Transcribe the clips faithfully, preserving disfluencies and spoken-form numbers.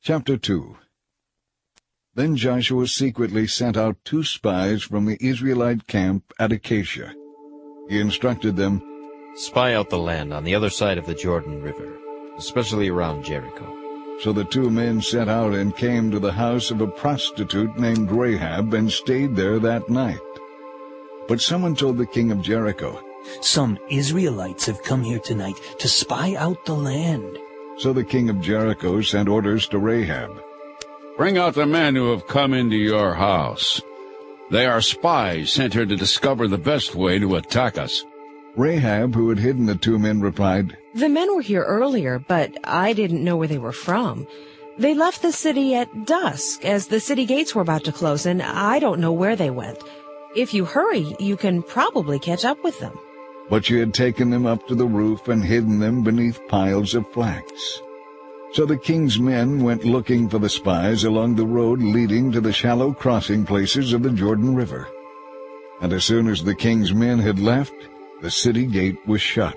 Chapter two. Then Joshua secretly sent out two spies from the Israelite camp at Acacia. He instructed them, "Spy out the land on the other side of the Jordan River, especially around Jericho." So the two men set out and came to the house of a prostitute named Rahab and stayed there that night. But someone told the king of Jericho, "Some Israelites have come here tonight to spy out the land." So the king of Jericho sent orders to Rahab, "Bring out the men who have come into your house. They are spies sent here to discover the best way to attack us." Rahab, who had hidden the two men, replied, "The men were here earlier, but I didn't know where they were from. They left the city at dusk as the city gates were about to close, and I don't know where they went. If you hurry, you can probably catch up with them." But she had taken them up to the roof and hidden them beneath piles of flax. So the king's men went looking for the spies along the road leading to the shallow crossing places of the Jordan River. And as soon as the king's men had left, the city gate was shut.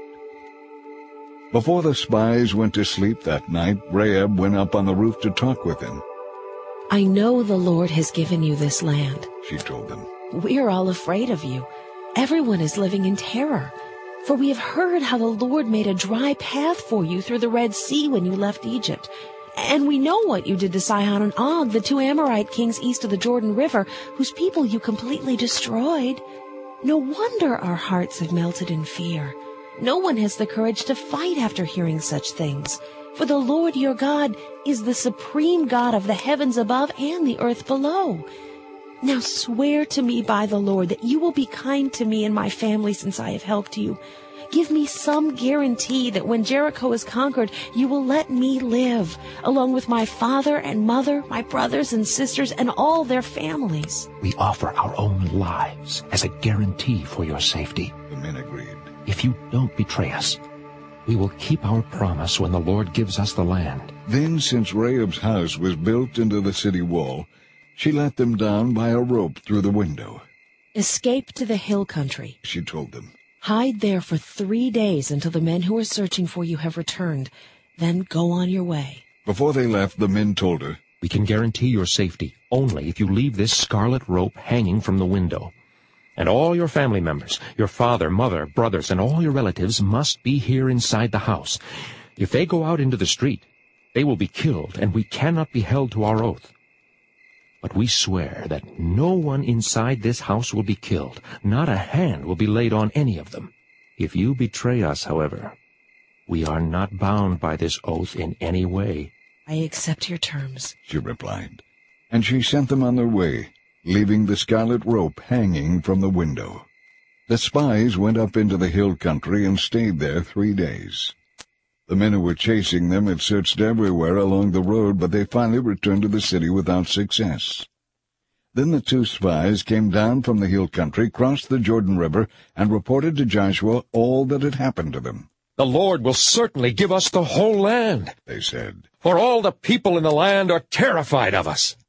Before the spies went to sleep that night, Rahab went up on the roof to talk with them. "I know the Lord has given you this land," she told them. "We're all afraid of you. Everyone is living in terror. For we have heard how the Lord made a dry path for you through the Red Sea when you left Egypt. And we know what you did to Sihon and Og, the two Amorite kings east of the Jordan River, whose people you completely destroyed. No wonder our hearts have melted in fear. No one has the courage to fight after hearing such things. For the Lord your God is the supreme God of the heavens above and the earth below. Now swear to me by the Lord that you will be kind to me and my family since I have helped you. Give me some guarantee that when Jericho is conquered, you will let me live, along with my father and mother, my brothers and sisters, and all their families." We offer our own lives as a guarantee for your safety. The men agreed. If you don't betray us, we will keep our promise when the Lord gives us the land. Then, since Rahab's house was built into the city wall, she let them down by a rope through the window. "Escape to the hill country," she told them. "Hide there for three days until the men who are searching for you have returned. Then go on your way." Before they left, the men told her, "We can guarantee your safety only if you leave this scarlet rope hanging from the window. And all your family members, your father, mother, brothers, and all your relatives must be here inside the house. If they go out into the street, they will be killed, and we cannot be held to our oath. But we swear that no one inside this house will be killed. Not a hand will be laid on any of them. If you betray us, however, we are not bound by this oath in any way." "I accept your terms," she replied. And she sent them on their way, leaving the scarlet rope hanging from the window. The spies went up into the hill country and stayed there three days. The men who were chasing them had searched everywhere along the road, but they finally returned to the city without success. Then the two spies came down from the hill country, crossed the Jordan River, and reported to Joshua all that had happened to them. "The Lord will certainly give us the whole land," they said, "for all the people in the land are terrified of us."